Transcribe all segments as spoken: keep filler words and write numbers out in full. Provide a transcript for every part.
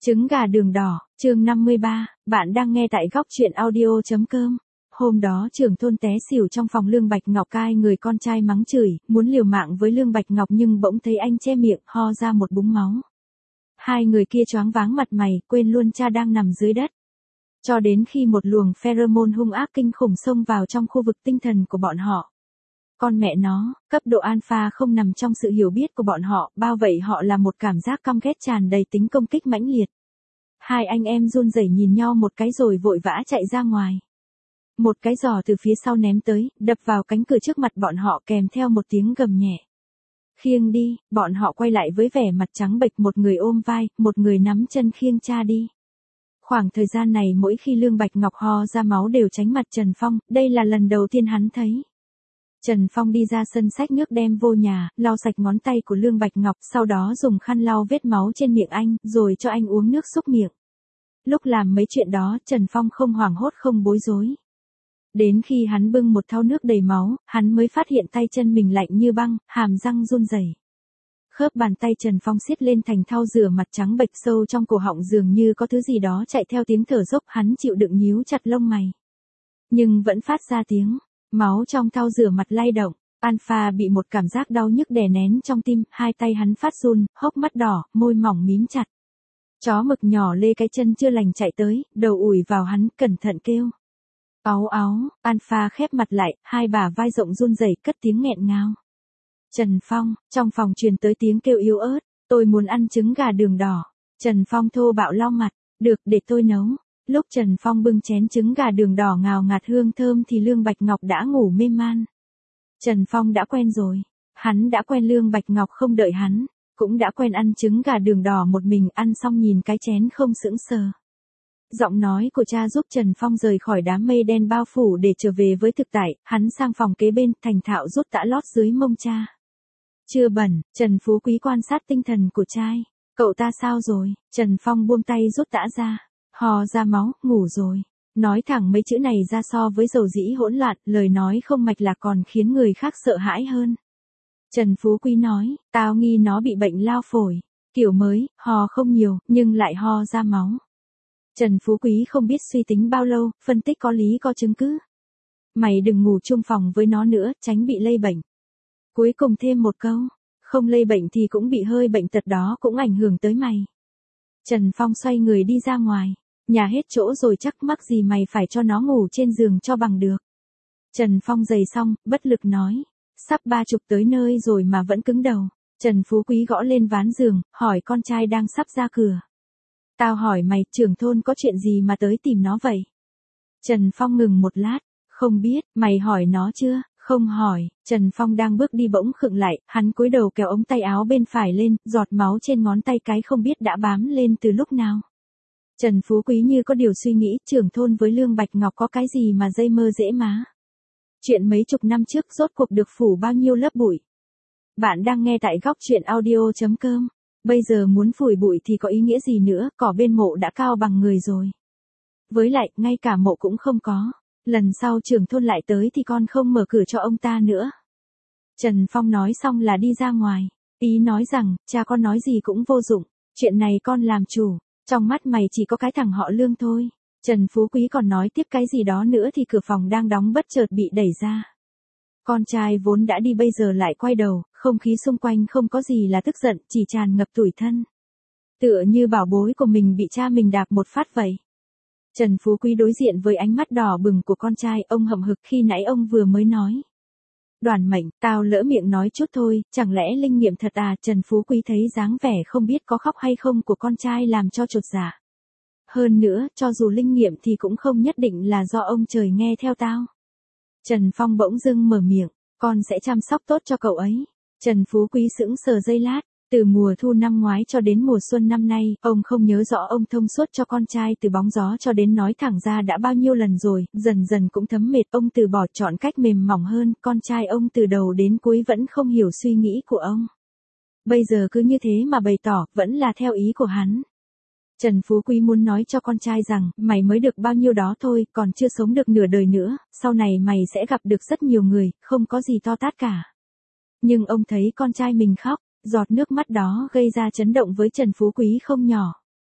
Trứng gà đường đỏ, chương năm mươi ba, bạn đang nghe tại góc truyện audio.com. Hôm đó trưởng thôn té xỉu trong phòng Lương Bạch Ngọc, cai người con trai mắng chửi, muốn liều mạng với Lương Bạch Ngọc nhưng bỗng thấy anh che miệng, ho ra một búng máu. Hai người kia choáng váng mặt mày, quên luôn cha đang nằm dưới đất. Cho đến khi một luồng pheromone hung ác kinh khủng xông vào trong khu vực tinh thần của bọn họ. Con mẹ nó, cấp độ alpha không nằm trong sự hiểu biết của bọn họ, bao vậy họ là một cảm giác căm ghét tràn đầy tính công kích mãnh liệt. Hai anh em run rẩy nhìn nhau một cái rồi vội vã chạy ra ngoài. Một cái giò từ phía sau ném tới, đập vào cánh cửa trước mặt bọn họ kèm theo một tiếng gầm nhẹ. Khiêng đi, bọn họ quay lại với vẻ mặt trắng bệch, một người ôm vai, một người nắm chân khiêng cha đi. Khoảng thời gian này mỗi khi Lương Bạch Ngọc ho ra máu đều tránh mặt Trần Phong, đây là lần đầu tiên hắn thấy. Trần Phong đi ra sân xách nước đem vô nhà, lau sạch ngón tay của Lương Bạch Ngọc, sau đó dùng khăn lau vết máu trên miệng anh, rồi cho anh uống nước súc miệng. Lúc làm mấy chuyện đó, Trần Phong không hoảng hốt không bối rối. Đến khi hắn bưng một thau nước đầy máu, hắn mới phát hiện tay chân mình lạnh như băng, hàm răng run rẩy. Khớp bàn tay Trần Phong siết lên thành thau rửa mặt trắng bệch, sâu trong cổ họng dường như có thứ gì đó chạy theo tiếng thở dốc, hắn chịu đựng nhíu chặt lông mày. Nhưng vẫn phát ra tiếng. Máu trong thau rửa mặt lay động, Alpha bị một cảm giác đau nhức đè nén trong tim, hai tay hắn phát run, hốc mắt đỏ, môi mỏng mím chặt. Chó mực nhỏ lê cái chân chưa lành chạy tới, đầu ủi vào hắn, cẩn thận kêu. Áo áo, Alpha khép mặt lại, hai bả vai rộng run rẩy, cất tiếng nghẹn ngào. Trần Phong, trong phòng truyền tới tiếng kêu yếu ớt, tôi muốn ăn trứng gà đường đỏ. Trần Phong thô bạo lau mặt, được, để tôi nấu. Lúc Trần Phong bưng chén trứng gà đường đỏ ngào ngạt hương thơm thì Lương Bạch Ngọc đã ngủ mê man. Trần Phong đã quen rồi. Hắn đã quen Lương Bạch Ngọc không đợi hắn. Cũng đã quen ăn trứng gà đường đỏ một mình, ăn xong nhìn cái chén không sững sờ. Giọng nói của cha giúp Trần Phong rời khỏi đám mây đen bao phủ để trở về với thực tại. Hắn sang phòng kế bên, thành thạo rút tã lót dưới mông cha. Chưa bẩn, Trần Phú Quý quan sát tinh thần của trai. Cậu ta sao rồi? Trần Phong buông tay rút tã ra. Ho ra máu, ngủ rồi. Nói thẳng mấy chữ này ra so với dầu dĩ hỗn loạn, lời nói không mạch lạc còn khiến người khác sợ hãi hơn. Trần Phú Quý nói, tao nghi nó bị bệnh lao phổi. Kiểu mới, ho không nhiều, nhưng lại ho ra máu. Trần Phú Quý không biết suy tính bao lâu, phân tích có lý có chứng cứ. Mày đừng ngủ chung phòng với nó nữa, tránh bị lây bệnh. Cuối cùng thêm một câu, không lây bệnh thì cũng bị hơi bệnh tật đó cũng ảnh hưởng tới mày. Trần Phong xoay người đi ra ngoài. Nhà hết chỗ rồi chắc mắc gì mày phải cho nó ngủ trên giường cho bằng được. Trần Phong giày xong, bất lực nói. Sắp ba chục tới nơi rồi mà vẫn cứng đầu. Trần Phú Quý gõ lên ván giường, hỏi con trai đang sắp ra cửa. Tao hỏi mày, trưởng thôn có chuyện gì mà tới tìm nó vậy? Trần Phong ngừng một lát. Không biết, mày hỏi nó chưa? Không hỏi. Trần Phong đang bước đi bỗng khựng lại, hắn cúi đầu kéo ống tay áo bên phải lên, giọt máu trên ngón tay cái không biết đã bám lên từ lúc nào. Trần Phú Quý như có điều suy nghĩ, trưởng thôn với Lương Bạch Ngọc có cái gì mà dây mơ dễ má. Chuyện mấy chục năm trước rốt cuộc được phủ bao nhiêu lớp bụi. Bạn đang nghe tại góc truyện audio.com. Bây giờ muốn phủi bụi thì có ý nghĩa gì nữa, cỏ bên mộ đã cao bằng người rồi. Với lại, ngay cả mộ cũng không có. Lần sau trưởng thôn lại tới thì con không mở cửa cho ông ta nữa. Trần Phong nói xong là đi ra ngoài. Ý nói rằng, cha con nói gì cũng vô dụng. Chuyện này con làm chủ. Trong mắt mày chỉ có cái thằng họ Lương thôi. Trần Phú Quý còn nói tiếp cái gì đó nữa thì cửa phòng đang đóng bất chợt bị đẩy ra. Con trai vốn đã đi bây giờ lại quay đầu, không khí xung quanh không có gì là tức giận, chỉ tràn ngập tủi thân. Tựa như bảo bối của mình bị cha mình đạp một phát vậy. Trần Phú Quý đối diện với ánh mắt đỏ bừng của con trai, ông hậm hực khi nãy ông vừa mới nói. Đoàn mệnh, tao lỡ miệng nói chút thôi, chẳng lẽ linh nghiệm thật à? Trần Phú Quý thấy dáng vẻ không biết có khóc hay không của con trai làm cho chột dạ. Hơn nữa, cho dù linh nghiệm thì cũng không nhất định là do ông trời nghe theo tao. Trần Phong bỗng dưng mở miệng, con sẽ chăm sóc tốt cho cậu ấy. Trần Phú Quý sững sờ giây lát, từ mùa thu năm ngoái cho đến mùa xuân năm nay, ông không nhớ rõ ông thông suốt cho con trai từ bóng gió cho đến nói thẳng ra đã bao nhiêu lần rồi, dần dần cũng thấm mệt, ông từ bỏ chọn cách mềm mỏng hơn, con trai ông từ đầu đến cuối vẫn không hiểu suy nghĩ của ông. Bây giờ cứ như thế mà bày tỏ, vẫn là theo ý của hắn. Trần Phú Quý muốn nói cho con trai rằng, mày mới được bao nhiêu đó thôi, còn chưa sống được nửa đời nữa, sau này mày sẽ gặp được rất nhiều người, không có gì to tát cả. Nhưng ông thấy con trai mình khóc, giọt nước mắt đó gây ra chấn động với Trần Phú Quý không nhỏ.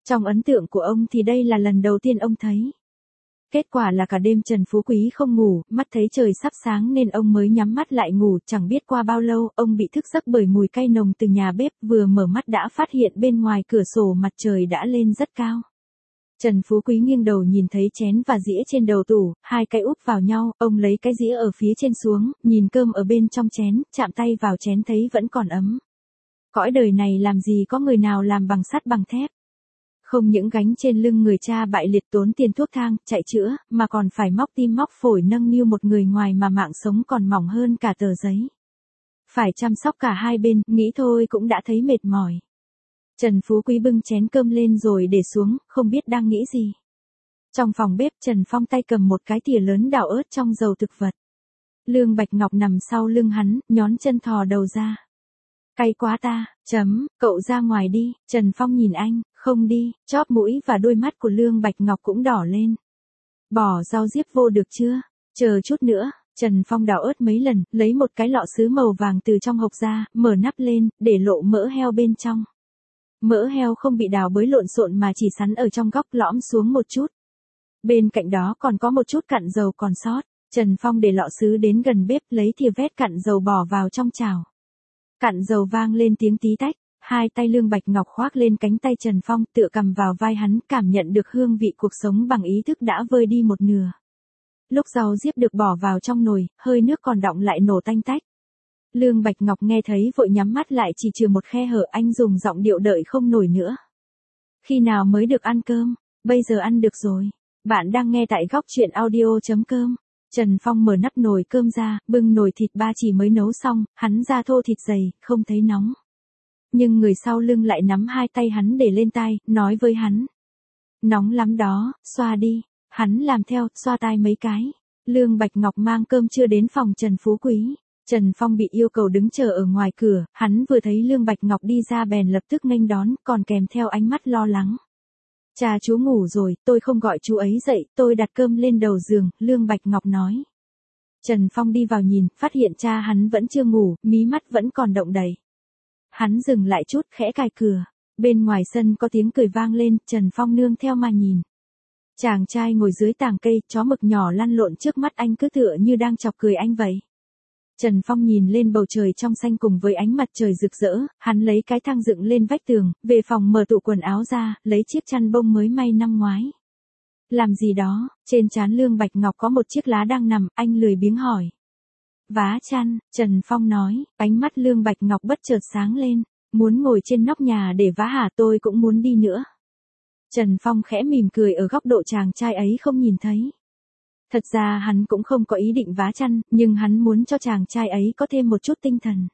Trong ấn tượng của ông thì đây là lần đầu tiên ông thấy. Kết quả là cả đêm Trần Phú Quý không ngủ, mắt thấy trời sắp sáng nên ông mới nhắm mắt lại ngủ, chẳng biết qua bao lâu, ông bị thức giấc bởi mùi cay nồng từ nhà bếp, vừa mở mắt đã phát hiện bên ngoài cửa sổ mặt trời đã lên rất cao. Trần Phú Quý nghiêng đầu nhìn thấy chén và dĩa trên đầu tủ, hai cái úp vào nhau, ông lấy cái dĩa ở phía trên xuống, nhìn cơm ở bên trong chén, chạm tay vào chén thấy vẫn còn ấm. Cõi đời này làm gì có người nào làm bằng sắt bằng thép. Không những gánh trên lưng người cha bại liệt tốn tiền thuốc thang, chạy chữa, mà còn phải móc tim móc phổi nâng niu một người ngoài mà mạng sống còn mỏng hơn cả tờ giấy. Phải chăm sóc cả hai bên, nghĩ thôi cũng đã thấy mệt mỏi. Trần Phú Quý bưng chén cơm lên rồi để xuống, không biết đang nghĩ gì. Trong phòng bếp Trần Phong tay cầm một cái thìa lớn đảo ớt trong dầu thực vật. Lương Bạch Ngọc nằm sau lưng hắn, nhón chân thò đầu ra. Cay quá ta, chấm, cậu ra ngoài đi, Trần Phong nhìn anh, không đi, chóp mũi và đôi mắt của Lương Bạch Ngọc cũng đỏ lên. Bỏ rau diếp vô được chưa, chờ chút nữa, Trần Phong đảo ớt mấy lần, lấy một cái lọ sứ màu vàng từ trong hộp ra, mở nắp lên, để lộ mỡ heo bên trong. Mỡ heo không bị đào bới lộn xộn mà chỉ sắn ở trong góc lõm xuống một chút. Bên cạnh đó còn có một chút cặn dầu còn sót, Trần Phong để lọ sứ đến gần bếp lấy thìa vét cặn dầu bỏ vào trong chảo. Cặn dầu vang lên tiếng tí tách, hai tay Lương Bạch Ngọc khoác lên cánh tay Trần Phong tựa cầm vào vai hắn cảm nhận được hương vị cuộc sống bằng ý thức đã vơi đi một nửa. Lúc rau diếp được bỏ vào trong nồi, hơi nước còn đọng lại nổ tanh tách. Lương Bạch Ngọc nghe thấy vội nhắm mắt lại chỉ trừ một khe hở anh dùng giọng điệu đợi không nổi nữa. Khi nào mới được ăn cơm, bây giờ ăn được rồi. Bạn đang nghe tại góc truyện audio.com. Trần Phong mở nắp nồi cơm ra, bưng nồi thịt ba chỉ mới nấu xong, hắn ra thô thịt dày, không thấy nóng. Nhưng người sau lưng lại nắm hai tay hắn để lên tai, nói với hắn. Nóng lắm đó, xoa đi. Hắn làm theo, xoa tai mấy cái. Lương Bạch Ngọc mang cơm trưa đến phòng Trần Phú Quý. Trần Phong bị yêu cầu đứng chờ ở ngoài cửa, hắn vừa thấy Lương Bạch Ngọc đi ra bèn lập tức nghênh đón, còn kèm theo ánh mắt lo lắng. Cha chú ngủ rồi, tôi không gọi chú ấy dậy, tôi đặt cơm lên đầu giường, Lương Bạch Ngọc nói. Trần Phong đi vào nhìn, phát hiện cha hắn vẫn chưa ngủ, mí mắt vẫn còn động đậy. Hắn dừng lại chút, khẽ cài cửa. Bên ngoài sân có tiếng cười vang lên, Trần Phong nương theo mà nhìn. Chàng trai ngồi dưới tàng cây, chó mực nhỏ lăn lộn trước mắt anh cứ tựa như đang chọc cười anh vậy. Trần Phong nhìn lên bầu trời trong xanh cùng với ánh mặt trời rực rỡ, hắn lấy cái thang dựng lên vách tường, về phòng mở tủ quần áo ra, lấy chiếc chăn bông mới may năm ngoái. Làm gì đó, trên trán Lương Bạch Ngọc có một chiếc lá đang nằm, anh lười biếng hỏi. Vá chăn, Trần Phong nói, ánh mắt Lương Bạch Ngọc bất chợt sáng lên, muốn ngồi trên nóc nhà để vá hả, tôi cũng muốn đi nữa. Trần Phong khẽ mỉm cười ở góc độ chàng trai ấy không nhìn thấy. Thật ra hắn cũng không có ý định vá chăn, nhưng hắn muốn cho chàng trai ấy có thêm một chút tinh thần.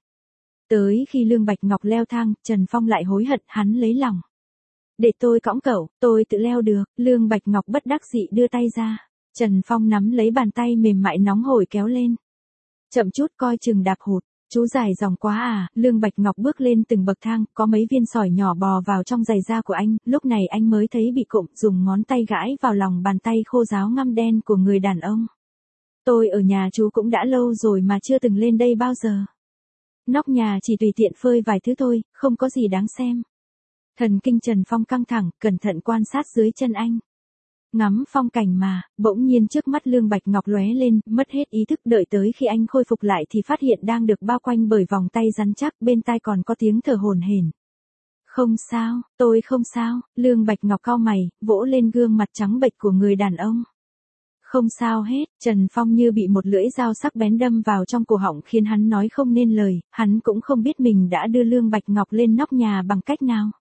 Tới khi Lương Bạch Ngọc leo thang, Trần Phong lại hối hận, hắn lấy lòng. Để tôi cõng cậu, tôi tự leo được, Lương Bạch Ngọc bất đắc dĩ đưa tay ra. Trần Phong nắm lấy bàn tay mềm mại nóng hổi kéo lên. Chậm chút coi chừng đạp hụt. Chú dài dòng quá à, Lương Bạch Ngọc bước lên từng bậc thang, có mấy viên sỏi nhỏ bò vào trong giày da của anh, lúc này anh mới thấy bị cụm, dùng ngón tay gãi vào lòng bàn tay khô ráo ngăm đen của người đàn ông. Tôi ở nhà chú cũng đã lâu rồi mà chưa từng lên đây bao giờ. Nóc nhà chỉ tùy tiện phơi vài thứ thôi, không có gì đáng xem. Thần kinh Trần Phong căng thẳng, cẩn thận quan sát dưới chân anh. Ngắm phong cảnh mà, bỗng nhiên trước mắt Lương Bạch Ngọc lóe lên, mất hết ý thức, đợi tới khi anh khôi phục lại thì phát hiện đang được bao quanh bởi vòng tay rắn chắc, bên tai còn có tiếng thở hổn hển. Không sao, tôi không sao, Lương Bạch Ngọc cau mày, vỗ lên gương mặt trắng bệch của người đàn ông. Không sao hết, Trần Phong như bị một lưỡi dao sắc bén đâm vào trong cổ họng khiến hắn nói không nên lời, hắn cũng không biết mình đã đưa Lương Bạch Ngọc lên nóc nhà bằng cách nào.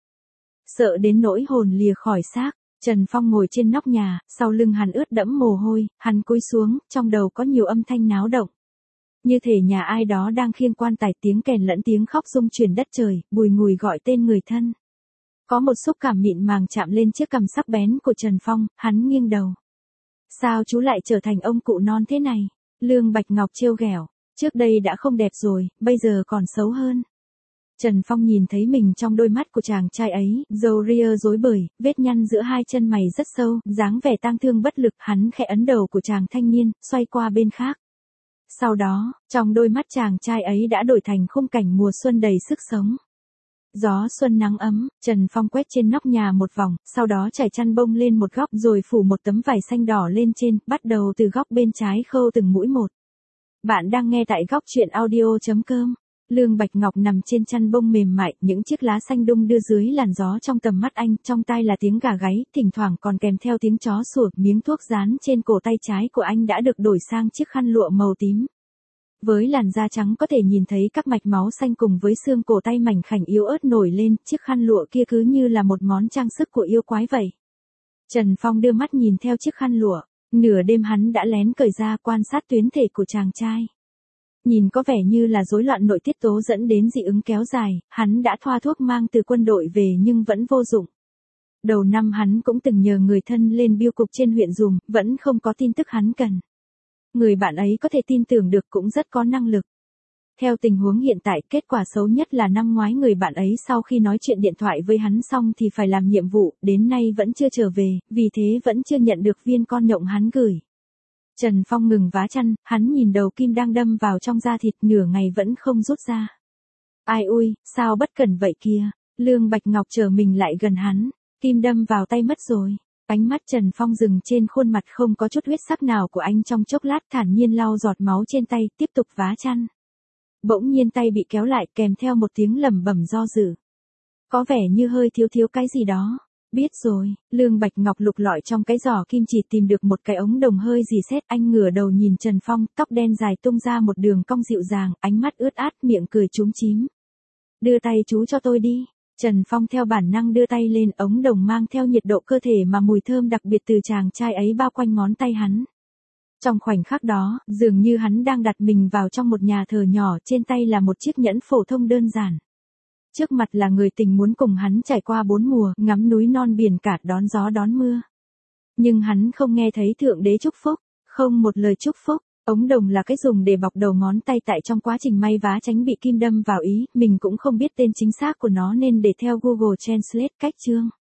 Sợ đến nỗi hồn lìa khỏi xác. Trần Phong ngồi trên nóc nhà, sau lưng hắn ướt đẫm mồ hôi, hắn cúi xuống, trong đầu có nhiều âm thanh náo động. Như thể nhà ai đó đang khiêng quan tài, tiếng kèn lẫn tiếng khóc rung chuyển đất trời, bùi ngùi gọi tên người thân. Có một xúc cảm mịn màng chạm lên chiếc cằm sắc bén của Trần Phong, hắn nghiêng đầu. Sao chú lại trở thành ông cụ non thế này? Lương Bạch Ngọc trêu ghẹo, trước đây đã không đẹp rồi, bây giờ còn xấu hơn. Trần Phong nhìn thấy mình trong đôi mắt của chàng trai ấy, râu ria rối bời, vết nhăn giữa hai chân mày rất sâu, dáng vẻ tang thương bất lực, hắn khẽ ấn đầu của chàng thanh niên, xoay qua bên khác. Sau đó, trong đôi mắt chàng trai ấy đã đổi thành khung cảnh mùa xuân đầy sức sống. Gió xuân nắng ấm, Trần Phong quét trên nóc nhà một vòng, sau đó trải chăn bông lên một góc rồi phủ một tấm vải xanh đỏ lên trên, bắt đầu từ góc bên trái khâu từng mũi một. Bạn đang nghe tại góc truyện audio.com. Lương Bạch Ngọc nằm trên chăn bông mềm mại, những chiếc lá xanh đung đưa dưới làn gió trong tầm mắt anh, trong tai là tiếng gà gáy, thỉnh thoảng còn kèm theo tiếng chó sủa, miếng thuốc dán trên cổ tay trái của anh đã được đổi sang chiếc khăn lụa màu tím. Với làn da trắng có thể nhìn thấy các mạch máu xanh cùng với xương cổ tay mảnh khảnh yếu ớt nổi lên, chiếc khăn lụa kia cứ như là một món trang sức của yêu quái vậy. Trần Phong đưa mắt nhìn theo chiếc khăn lụa, nửa đêm hắn đã lén cởi ra quan sát tuyến thể của chàng trai. Nhìn có vẻ như là rối loạn nội tiết tố dẫn đến dị ứng kéo dài, hắn đã thoa thuốc mang từ quân đội về nhưng vẫn vô dụng. Đầu năm hắn cũng từng nhờ người thân lên bưu cục trên huyện dùm, vẫn không có tin tức hắn cần. Người bạn ấy có thể tin tưởng được cũng rất có năng lực. Theo tình huống hiện tại, kết quả xấu nhất là năm ngoái người bạn ấy sau khi nói chuyện điện thoại với hắn xong thì phải làm nhiệm vụ, đến nay vẫn chưa trở về, vì thế vẫn chưa nhận được viên con nhộng hắn gửi. Trần Phong ngừng vá chăn, hắn nhìn đầu kim đang đâm vào trong da thịt nửa ngày vẫn không rút ra. Ai ui, sao bất cẩn vậy kia, Lương Bạch Ngọc trở mình lại gần hắn, kim đâm vào tay mất rồi. Ánh mắt Trần Phong dừng trên khuôn mặt không có chút huyết sắc nào của anh trong chốc lát, thản nhiên lau giọt máu trên tay, tiếp tục vá chăn. Bỗng nhiên tay bị kéo lại kèm theo một tiếng lẩm bẩm do dự. Có vẻ như hơi thiếu thiếu cái gì đó. Biết rồi, Lương Bạch Ngọc lục lọi trong cái giỏ kim chỉ tìm được một cái ống đồng hơi rỉ sét, anh ngửa đầu nhìn Trần Phong, tóc đen dài tung ra một đường cong dịu dàng, ánh mắt ướt át, miệng cười chúm chím. Đưa tay chú cho tôi đi. Trần Phong theo bản năng đưa tay lên, ống đồng mang theo nhiệt độ cơ thể mà mùi thơm đặc biệt từ chàng trai ấy bao quanh ngón tay hắn. Trong khoảnh khắc đó, dường như hắn đang đặt mình vào trong một nhà thờ nhỏ, trên tay là một chiếc nhẫn phổ thông đơn giản. Trước mặt là người tình muốn cùng hắn trải qua bốn mùa, ngắm núi non biển cả, đón gió đón mưa. Nhưng hắn không nghe thấy Thượng Đế chúc phúc, không một lời chúc phúc. Ống đồng là cái dùng để bọc đầu ngón tay tại trong quá trình may vá tránh bị kim đâm vào ý, mình cũng không biết tên chính xác của nó nên để theo Google Translate cách chương.